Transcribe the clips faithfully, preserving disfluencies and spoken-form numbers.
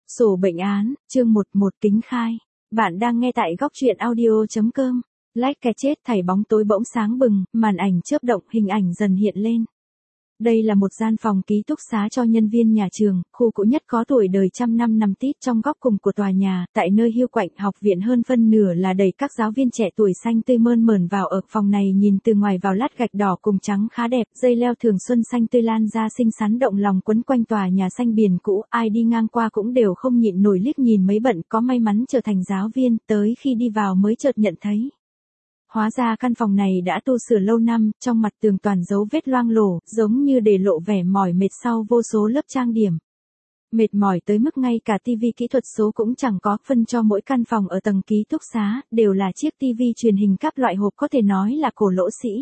Sổ bệnh án, chương một một kính khai. Bạn đang nghe tại góc truyện audio chấm com. Like cái chết thảy bóng tối bỗng sáng bừng, màn ảnh chớp động, hình ảnh dần hiện lên. Đây là một gian phòng ký túc xá cho nhân viên nhà trường, khu cũ nhất có tuổi đời trăm năm nằm tít trong góc cùng của tòa nhà, tại nơi hiu quạnh học viện hơn phân nửa là đầy các giáo viên trẻ tuổi xanh tươi mơn mởn vào ở phòng này nhìn từ ngoài vào lát gạch đỏ cùng trắng khá đẹp, dây leo thường xuân xanh tươi lan ra xinh xắn động lòng quấn quanh tòa nhà xanh biển cũ, ai đi ngang qua cũng đều không nhịn nổi liếc nhìn mấy bận có may mắn trở thành giáo viên, tới khi đi vào mới chợt nhận thấy. Hóa ra căn phòng này đã tu sửa lâu năm, trong mặt tường toàn dấu vết loang lổ, giống như để lộ vẻ mỏi mệt sau vô số lớp trang điểm. Mệt mỏi tới mức ngay cả tivi kỹ thuật số cũng chẳng có, phân cho mỗi căn phòng ở tầng ký túc xá, đều là chiếc tivi truyền hình cáp loại hộp có thể nói là cổ lỗ sĩ.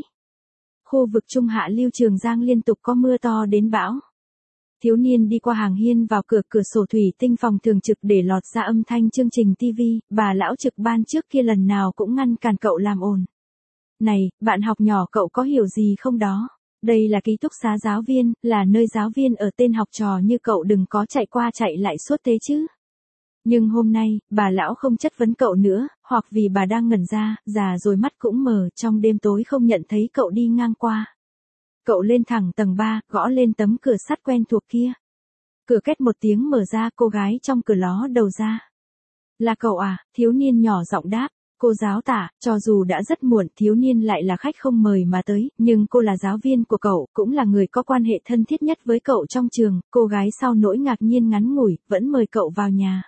Khu vực Trung Hạ Lưu Trường Giang liên tục có mưa to đến bão. Thiếu niên đi qua hàng hiên vào cửa cửa sổ thủy tinh phòng thường trực để lọt ra âm thanh chương trình tivi, bà lão trực ban trước kia lần nào cũng ngăn cản cậu làm ồn. Này, bạn học nhỏ cậu có hiểu gì không đó? Đây là ký túc xá giáo viên, là nơi giáo viên ở tên học trò như cậu đừng có chạy qua chạy lại suốt thế chứ. Nhưng hôm nay, bà lão không chất vấn cậu nữa, hoặc vì bà đang ngẩn ra, già rồi mắt cũng mờ, trong đêm tối không nhận thấy cậu đi ngang qua. Cậu lên thẳng tầng ba, gõ lên tấm cửa sắt quen thuộc kia. Cửa két một tiếng mở ra, cô gái trong cửa ló đầu ra. Là cậu à? Thiếu niên nhỏ giọng đáp. Cô giáo tả, cho dù đã rất muộn, thiếu niên lại là khách không mời mà tới, nhưng cô là giáo viên của cậu, cũng là người có quan hệ thân thiết nhất với cậu trong trường. Cô gái sau nỗi ngạc nhiên ngắn ngủi, vẫn mời cậu vào nhà.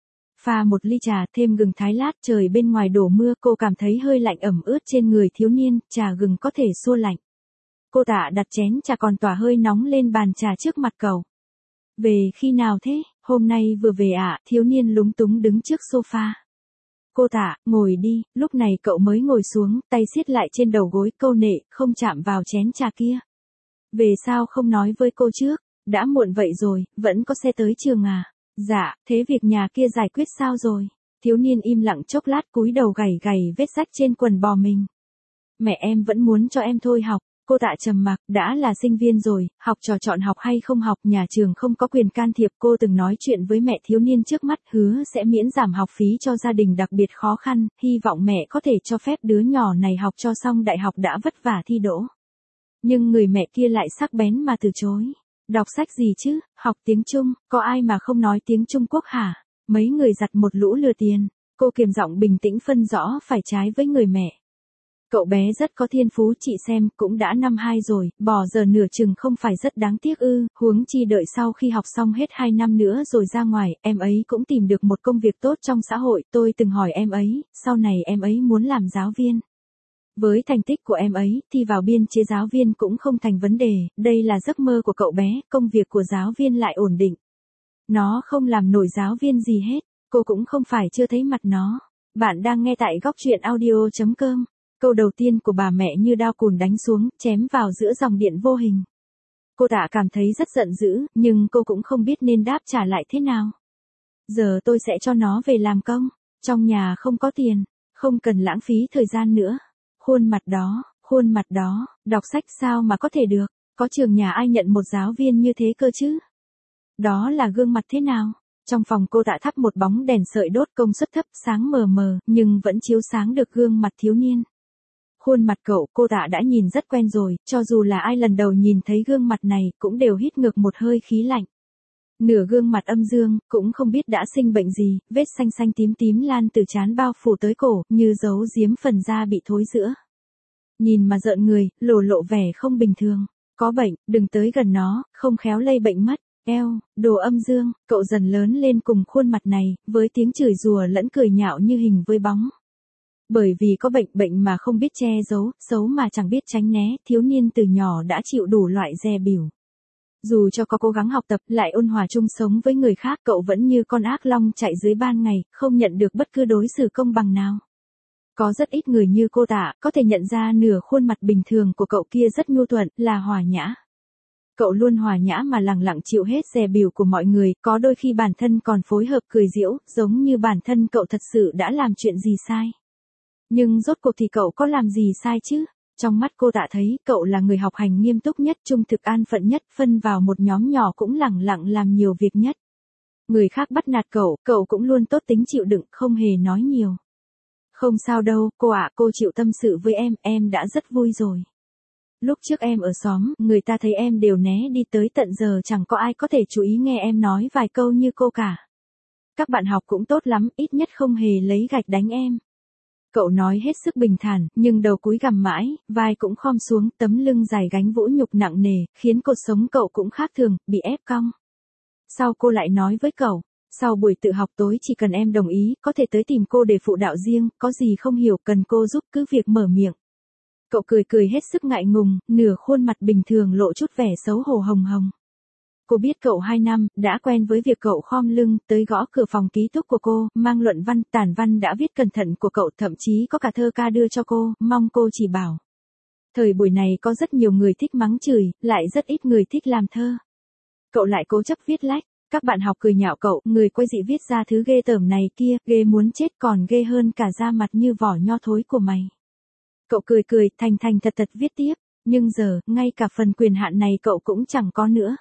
Pha một ly trà, thêm gừng thái lát, trời bên ngoài đổ mưa, cô cảm thấy hơi lạnh ẩm ướt trên người thiếu niên, trà gừng có thể xua lạnh. Cô tạ đặt chén trà còn tỏa hơi nóng lên bàn trà trước mặt cậu. Về khi nào thế? Hôm nay vừa về ạ, à? Thiếu niên lúng túng đứng trước sofa. Cô tạ, ngồi đi, lúc này cậu mới ngồi xuống, tay siết lại trên đầu gối, câu nệ, không chạm vào chén trà kia. Về sao không nói với cô trước? Đã muộn vậy rồi, vẫn có xe tới trường à? Dạ, thế việc nhà kia giải quyết sao rồi? Thiếu niên im lặng chốc lát cúi đầu gảy gảy vết rách trên quần bò mình. Mẹ em vẫn muốn cho em thôi học. Cô tạ trầm mặc, đã là sinh viên rồi, học trò chọn học hay không học, nhà trường không có quyền can thiệp. Cô từng nói chuyện với mẹ thiếu niên trước mắt, hứa sẽ miễn giảm học phí cho gia đình đặc biệt khó khăn, hy vọng mẹ có thể cho phép đứa nhỏ này học cho xong đại học đã vất vả thi đỗ. Nhưng người mẹ kia lại sắc bén mà từ chối. Đọc sách gì chứ, học tiếng Trung, có ai mà không nói tiếng Trung Quốc hả? Mấy người giặt một lũ lừa tiền. Cô kiềm giọng bình tĩnh phân rõ phải trái với người mẹ. Cậu bé rất có thiên phú, chị xem, cũng đã năm hai rồi, bỏ giờ nửa chừng không phải rất đáng tiếc ư, huống chi đợi sau khi học xong hết hai năm nữa rồi ra ngoài, em ấy cũng tìm được một công việc tốt trong xã hội, tôi từng hỏi em ấy, sau này em ấy muốn làm giáo viên. Với thành tích của em ấy, thì vào biên chế giáo viên cũng không thành vấn đề, đây là giấc mơ của cậu bé, công việc của giáo viên lại ổn định. Nó không làm nổi giáo viên gì hết, cô cũng không phải chưa thấy mặt nó. Bạn đang nghe tại góc truyện audio chấm com. Câu đầu tiên của bà mẹ như đao cùn đánh xuống, chém vào giữa dòng điện vô hình. Cô tạ cảm thấy rất giận dữ, nhưng cô cũng không biết nên đáp trả lại thế nào. Giờ tôi sẽ cho nó về làm công, trong nhà không có tiền, không cần lãng phí thời gian nữa. Khuôn mặt đó, khuôn mặt đó, đọc sách sao mà có thể được, có trường nhà ai nhận một giáo viên như thế cơ chứ? Đó là gương mặt thế nào? Trong phòng cô tạ thắp một bóng đèn sợi đốt công suất thấp, sáng mờ mờ, nhưng vẫn chiếu sáng được gương mặt thiếu niên. Khuôn mặt cậu, cô tạ đã nhìn rất quen rồi, cho dù là ai lần đầu nhìn thấy gương mặt này, cũng đều hít ngược một hơi khí lạnh. Nửa gương mặt âm dương, cũng không biết đã sinh bệnh gì, vết xanh xanh tím tím lan từ trán bao phủ tới cổ, như giấu giếm phần da bị thối rữa. Nhìn mà rợn người, lộ lộ vẻ không bình thường. Có bệnh, đừng tới gần nó, không khéo lây bệnh mất. Eo, đồ âm dương, cậu dần lớn lên cùng khuôn mặt này, với tiếng chửi rủa lẫn cười nhạo như hình với bóng. Bởi vì có bệnh, bệnh mà không biết che giấu, xấu mà chẳng biết tránh né, thiếu niên từ nhỏ đã chịu đủ loại dè bỉu. Dù cho có cố gắng học tập, lại ôn hòa chung sống với người khác, cậu vẫn như con ác long chạy dưới ban ngày, không nhận được bất cứ đối xử công bằng nào. Có rất ít người như cô tạ, có thể nhận ra nửa khuôn mặt bình thường của cậu kia rất nhu thuận, là hòa nhã. Cậu luôn hòa nhã mà lẳng lặng chịu hết dè bỉu của mọi người, có đôi khi bản thân còn phối hợp cười giễu, giống như bản thân cậu thật sự đã làm chuyện gì sai. Nhưng rốt cuộc thì cậu có làm gì sai chứ? Trong mắt cô tạ thấy, cậu là người học hành nghiêm túc nhất, trung thực an phận nhất, phân vào một nhóm nhỏ cũng lẳng lặng làm nhiều việc nhất. Người khác bắt nạt cậu, cậu cũng luôn tốt tính chịu đựng, không hề nói nhiều. Không sao đâu, cô ạ, cô chịu tâm sự với em, em đã rất vui rồi. Lúc trước em ở xóm, người ta thấy em đều né đi, tới tận giờ chẳng có ai có thể chú ý nghe em nói vài câu như cô cả. Các bạn học cũng tốt lắm, ít nhất không hề lấy gạch đánh em. Cậu nói hết sức bình thản, nhưng đầu cúi gằm mãi, vai cũng khom xuống, tấm lưng dài gánh vũ nhục nặng nề, khiến cột sống cậu cũng khác thường, bị ép cong. Sau cô lại nói với cậu, sau buổi tự học tối chỉ cần em đồng ý, có thể tới tìm cô để phụ đạo riêng, có gì không hiểu cần cô giúp cứ việc mở miệng. Cậu cười cười hết sức ngại ngùng, nửa khuôn mặt bình thường lộ chút vẻ xấu hổ hồng hồng. Cô biết cậu hai năm, đã quen với việc cậu khom lưng, tới gõ cửa phòng ký túc của cô, mang luận văn, tản văn đã viết cẩn thận của cậu, thậm chí có cả thơ ca đưa cho cô, mong cô chỉ bảo. Thời buổi này có rất nhiều người thích mắng chửi, lại rất ít người thích làm thơ. Cậu lại cố chấp viết lách, các bạn học cười nhạo cậu, người quay dị viết ra thứ ghê tởm này kia, ghê muốn chết còn ghê hơn cả da mặt như vỏ nho thối của mày. Cậu cười cười, thành thành thật thật viết tiếp, nhưng giờ, ngay cả phần quyền hạn này cậu cũng chẳng có nữa.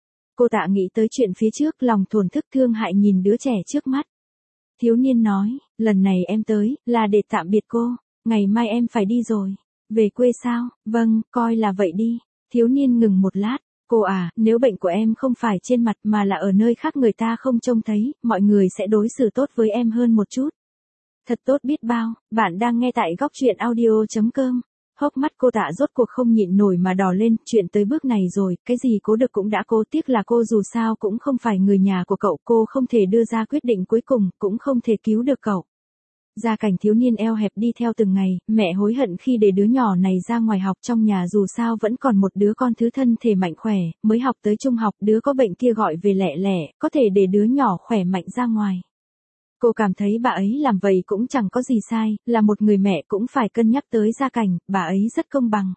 Cô Tạ nghĩ tới chuyện phía trước, lòng thổn thức thương hại nhìn đứa trẻ trước mắt. Thiếu niên nói, lần này em tới, là để tạm biệt cô, ngày mai em phải đi rồi. Về quê sao? Vâng, coi là vậy đi. Thiếu niên ngừng một lát, cô à, nếu bệnh của em không phải trên mặt mà là ở nơi khác người ta không trông thấy, mọi người sẽ đối xử tốt với em hơn một chút. Thật tốt biết bao, bạn đang nghe tại góc truyện audio chấm com. Hốc mắt cô Tạ rốt cuộc không nhịn nổi mà đỏ lên, chuyện tới bước này rồi, cái gì cố được cũng đã cố, tiếc là cô dù sao cũng không phải người nhà của cậu, cô không thể đưa ra quyết định cuối cùng, cũng không thể cứu được cậu. Gia cảnh thiếu niên eo hẹp đi theo từng ngày, mẹ hối hận khi để đứa nhỏ này ra ngoài học, trong nhà dù sao vẫn còn một đứa con thứ thân thể mạnh khỏe, mới học tới trung học, đứa có bệnh kia gọi về lẹ lẹ, có thể để đứa nhỏ khỏe mạnh ra ngoài. Cô cảm thấy bà ấy làm vậy cũng chẳng có gì sai, là một người mẹ cũng phải cân nhắc tới gia cảnh, bà ấy rất công bằng.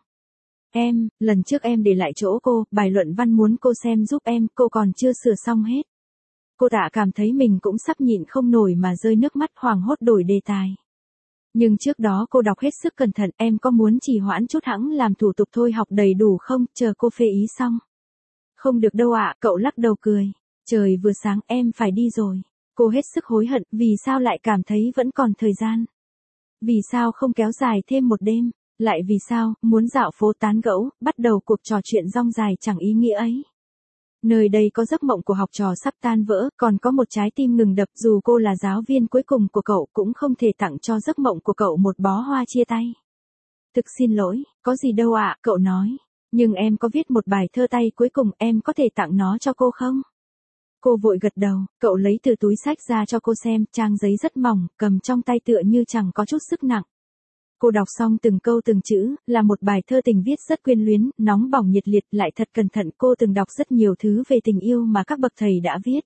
Em, lần trước em để lại chỗ cô, bài luận văn muốn cô xem giúp em, cô còn chưa sửa xong hết. Cô Tạ cảm thấy mình cũng sắp nhịn không nổi mà rơi nước mắt, hoảng hốt đổi đề tài. Nhưng trước đó cô đọc hết sức cẩn thận, em có muốn trì hoãn chút hẵng làm thủ tục thôi học đầy đủ không, chờ cô phê ý xong. Không được đâu ạ, cậu lắc đầu cười. Trời vừa sáng, em phải đi rồi. Cô hết sức hối hận, vì sao lại cảm thấy vẫn còn thời gian. Vì sao không kéo dài thêm một đêm, lại vì sao, muốn dạo phố tán gẫu, bắt đầu cuộc trò chuyện rong dài chẳng ý nghĩa ấy. Nơi đây có giấc mộng của học trò sắp tan vỡ, còn có một trái tim ngừng đập, dù cô là giáo viên cuối cùng của cậu cũng không thể tặng cho giấc mộng của cậu một bó hoa chia tay. Thực xin lỗi, có gì đâu ạ, cậu nói. Nhưng em có viết một bài thơ tay cuối cùng, em có thể tặng nó cho cô không? Cô vội gật đầu, cậu lấy từ túi sách ra cho cô xem, trang giấy rất mỏng, cầm trong tay tựa như chẳng có chút sức nặng. Cô đọc xong từng câu từng chữ, là một bài thơ tình viết rất quyến luyến, nóng bỏng nhiệt liệt, lại thật cẩn thận. Cô từng đọc rất nhiều thứ về tình yêu mà các bậc thầy đã viết.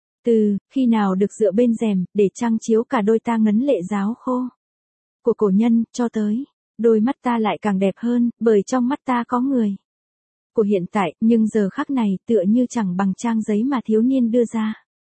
Từ, khi nào được dựa bên rèm, để trăng chiếu cả đôi ta ngấn lệ ráo khô. Của cổ nhân, cho tới, đôi mắt ta lại càng đẹp hơn, bởi trong mắt ta có người. Của hiện tại, nhưng giờ khắc này, tựa như chẳng bằng trang giấy mà thiếu niên đưa ra.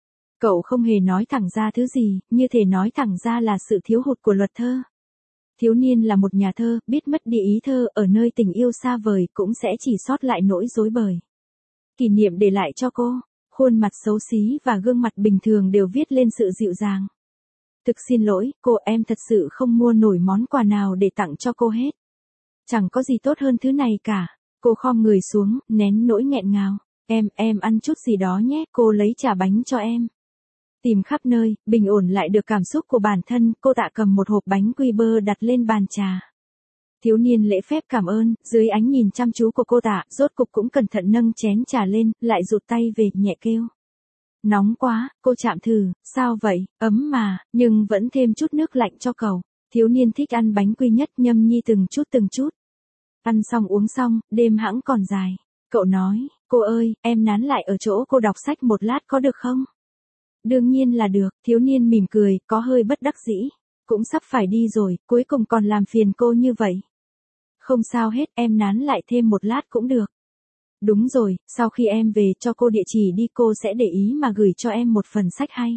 Cậu không hề nói thẳng ra thứ gì, như thể nói thẳng ra là sự thiếu hụt của luật thơ. Thiếu niên là một nhà thơ, biết mất đi ý thơ, ở nơi tình yêu xa vời, cũng sẽ chỉ sót lại nỗi dối bời. Kỷ niệm để lại cho cô, khuôn mặt xấu xí và gương mặt bình thường đều viết lên sự dịu dàng. Thực xin lỗi, cô, em thật sự không mua nổi món quà nào để tặng cho cô hết. Chẳng có gì tốt hơn thứ này cả. Cô khom người xuống, nén nỗi nghẹn ngào. Em, em ăn chút gì đó nhé, cô lấy trà bánh cho em. Tìm khắp nơi, bình ổn lại được cảm xúc của bản thân, cô Tạ cầm một hộp bánh quy bơ đặt lên bàn trà. Thiếu niên lễ phép cảm ơn, dưới ánh nhìn chăm chú của cô Tạ, rốt cục cũng cẩn thận nâng chén trà lên, lại rụt tay về, nhẹ kêu. Nóng quá, cô chạm thử, sao vậy, ấm mà, nhưng vẫn thêm chút nước lạnh cho cậu. Thiếu niên thích ăn bánh quy nhất, nhâm nhi từng chút từng chút. Ăn xong uống xong, đêm hẵng còn dài. Cậu nói, cô ơi, em nán lại ở chỗ cô đọc sách một lát có được không? Đương nhiên là được, thiếu niên mỉm cười, có hơi bất đắc dĩ. Cũng sắp phải đi rồi, cuối cùng còn làm phiền cô như vậy. Không sao hết, em nán lại thêm một lát cũng được. Đúng rồi, sau khi em về cho cô địa chỉ đi, cô sẽ để ý mà gửi cho em một phần sách hay.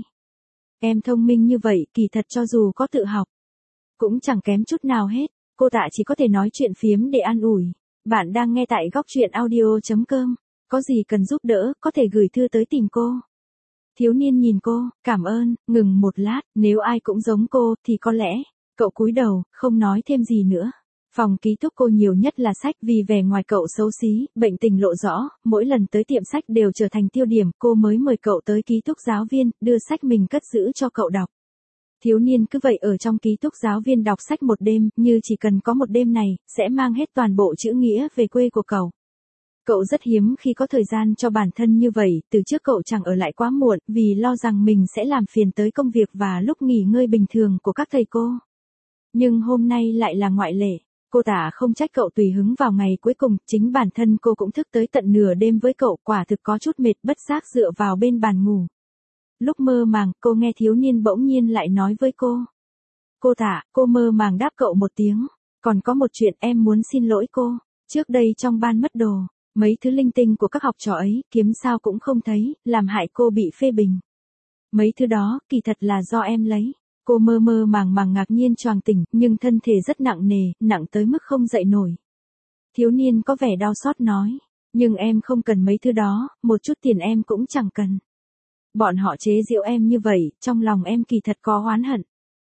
Em thông minh như vậy, kỳ thật cho dù có tự học, cũng chẳng kém chút nào hết. Cô Tạ chỉ có thể nói chuyện phiếm để an ủi. Bạn đang nghe tại góc truyện audio chấm com. Có gì cần giúp đỡ, có thể gửi thư tới tìm cô. Thiếu niên nhìn cô, cảm ơn, ngừng một lát, nếu ai cũng giống cô, thì có lẽ, cậu cúi đầu, không nói thêm gì nữa. Phòng ký túc cô nhiều nhất là sách vì vẻ ngoài cậu xấu xí, bệnh tình lộ rõ, mỗi lần tới tiệm sách đều trở thành tiêu điểm, cô mới mời cậu tới ký túc giáo viên, đưa sách mình cất giữ cho cậu đọc. Thiếu niên cứ vậy ở trong ký túc giáo viên đọc sách một đêm, như chỉ cần có một đêm này, sẽ mang hết toàn bộ chữ nghĩa về quê của cậu. Cậu rất hiếm khi có thời gian cho bản thân như vậy, từ trước cậu chẳng ở lại quá muộn, vì lo rằng mình sẽ làm phiền tới công việc và lúc nghỉ ngơi bình thường của các thầy cô. Nhưng hôm nay lại là ngoại lệ. Cô Tạ không trách cậu tùy hứng vào ngày cuối cùng, chính bản thân cô cũng thức tới tận nửa đêm với cậu, quả thực có chút mệt, bất giác dựa vào bên bàn ngủ. Lúc mơ màng, cô nghe thiếu niên bỗng nhiên lại nói với cô. Cô Tạ, cô mơ màng đáp cậu một tiếng. Còn có một chuyện em muốn xin lỗi cô. Trước đây trong ban mất đồ, mấy thứ linh tinh của các học trò ấy, kiếm sao cũng không thấy, làm hại cô bị phê bình. Mấy thứ đó, kỳ thật là do em lấy. Cô mơ mơ màng màng ngạc nhiên choàng tỉnh, nhưng thân thể rất nặng nề, nặng tới mức không dậy nổi. Thiếu niên có vẻ đau xót nói, nhưng em không cần mấy thứ đó, một chút tiền em cũng chẳng cần. Bọn họ chế giễu em như vậy, trong lòng em kỳ thật có oán hận.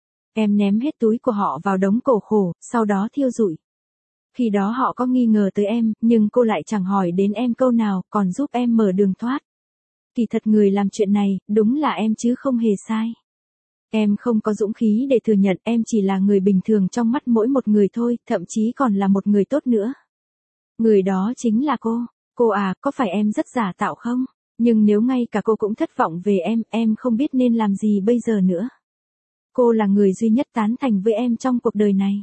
Em ném hết túi của họ vào đống cổ khổ, sau đó thiêu rụi. Khi đó họ có nghi ngờ tới em, nhưng cô lại chẳng hỏi đến em câu nào, còn giúp em mở đường thoát. Kỳ thật người làm chuyện này, đúng là em chứ không hề sai. Em không có dũng khí để thừa nhận em chỉ là người bình thường trong mắt mỗi một người thôi, thậm chí còn là một người tốt nữa. Người đó chính là cô. Cô à, có phải em rất giả tạo không? Nhưng nếu ngay cả cô cũng thất vọng về em, em không biết nên làm gì bây giờ nữa. Cô là người duy nhất tán thành với em trong cuộc đời này.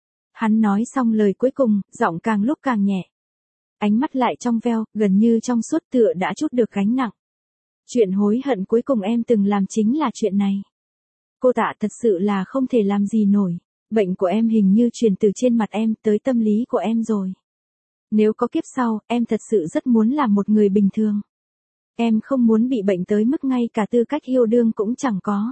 Hắn nói xong lời cuối cùng, giọng càng lúc càng nhẹ. Ánh mắt lại trong veo, gần như trong suốt tựa đã trút được gánh nặng. Chuyện hối hận cuối cùng em từng làm chính là chuyện này. Cô Tạ thật sự là không thể làm gì nổi. Bệnh của em hình như truyền từ trên mặt em tới tâm lý của em rồi. Nếu có kiếp sau, em thật sự rất muốn làm một người bình thường. Em không muốn bị bệnh tới mức ngay cả tư cách yêu đương cũng chẳng có.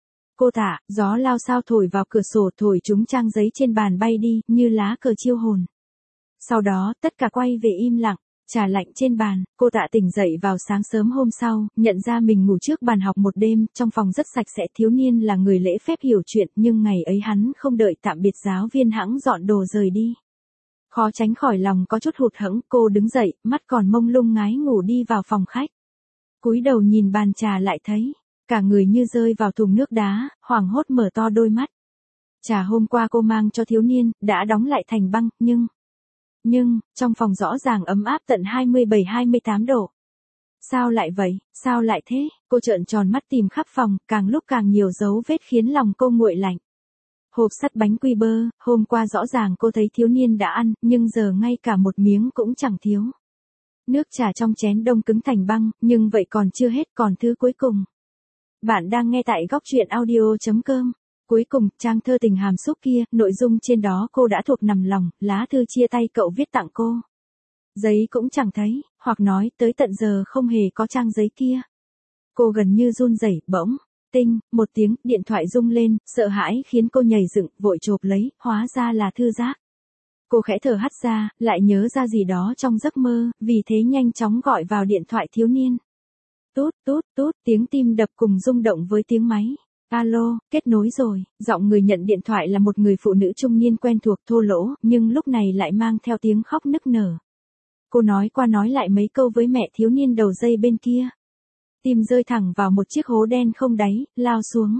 Cô Tạ, gió lao sao thổi vào cửa sổ, thổi chúng trang giấy trên bàn bay đi, như lá cờ chiêu hồn. Sau đó, tất cả quay về im lặng. Trà lạnh trên bàn, cô Tạ tỉnh dậy vào sáng sớm hôm sau, nhận ra mình ngủ trước bàn học một đêm, trong phòng rất sạch sẽ. Thiếu niên là người lễ phép hiểu chuyện, nhưng ngày ấy hắn không đợi tạm biệt giáo viên hẵng dọn đồ rời đi. Khó tránh khỏi lòng có chút hụt hẫng, cô đứng dậy, mắt còn mông lung ngái ngủ đi vào phòng khách. Cúi đầu nhìn bàn trà lại thấy, cả người như rơi vào thùng nước đá, hoảng hốt mở to đôi mắt. Trà hôm qua cô mang cho thiếu niên, đã đóng lại thành băng, nhưng... Nhưng, trong phòng rõ ràng ấm áp tận hai mươi bảy hai mươi tám độ. Sao lại vậy, sao lại thế? Cô trợn tròn mắt tìm khắp phòng, càng lúc càng nhiều dấu vết khiến lòng cô nguội lạnh. Hộp sắt bánh quy bơ, hôm qua rõ ràng cô thấy thiếu niên đã ăn, nhưng giờ ngay cả một miếng cũng chẳng thiếu. Nước trà trong chén đông cứng thành băng, nhưng vậy còn chưa hết, còn thứ cuối cùng. Bạn đang nghe tại góc truyện audio chấm com. Cuối cùng, trang thơ tình hàm xúc kia, nội dung trên đó cô đã thuộc nằm lòng, lá thư chia tay cậu viết tặng cô. Giấy cũng chẳng thấy, hoặc nói tới tận giờ không hề có trang giấy kia. Cô gần như run rẩy, bỗng, tinh, một tiếng, điện thoại rung lên, sợ hãi khiến cô nhảy dựng, vội chộp lấy, hóa ra là thư giác. Cô khẽ thở hắt ra, lại nhớ ra gì đó trong giấc mơ, vì thế nhanh chóng gọi vào điện thoại thiếu niên. Tút, tút, tút, tiếng tim đập cùng rung động với tiếng máy. Alo, kết nối rồi, giọng người nhận điện thoại là một người phụ nữ trung niên quen thuộc thô lỗ, nhưng lúc này lại mang theo tiếng khóc nức nở. Cô nói qua nói lại mấy câu với mẹ thiếu niên đầu dây bên kia. Tim rơi thẳng vào một chiếc hố đen không đáy, lao xuống.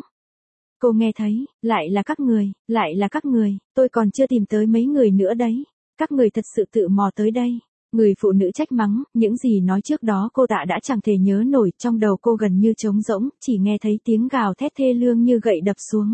Cô nghe thấy, lại là các người, lại là các người, tôi còn chưa tìm tới mấy người nữa đấy. Các người thật sự tự mò tới đây. Người phụ nữ trách mắng, những gì nói trước đó cô Tạ đã chẳng thể nhớ nổi, trong đầu cô gần như trống rỗng, chỉ nghe thấy tiếng gào thét thê lương như gậy đập xuống.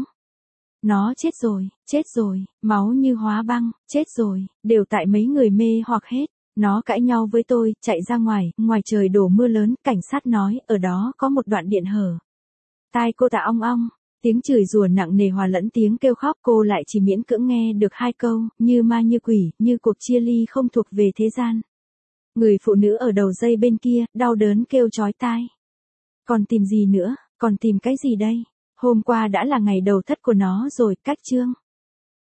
Nó chết rồi, chết rồi, máu như hóa băng, chết rồi, đều tại mấy người mê hoặc hết. Nó cãi nhau với tôi, chạy ra ngoài, ngoài trời đổ mưa lớn, cảnh sát nói, ở đó có một đoạn điện hở. Tai cô Tạ ong ong, tiếng chửi rủa nặng nề hòa lẫn tiếng kêu khóc, cô lại chỉ miễn cưỡng nghe được hai câu, như ma như quỷ, như cuộc chia ly không thuộc về thế gian. Người phụ nữ ở đầu dây bên kia, đau đớn kêu chói tai. Còn tìm gì nữa, còn tìm cái gì đây? Hôm qua đã là ngày đầu thất của nó rồi, cách chương.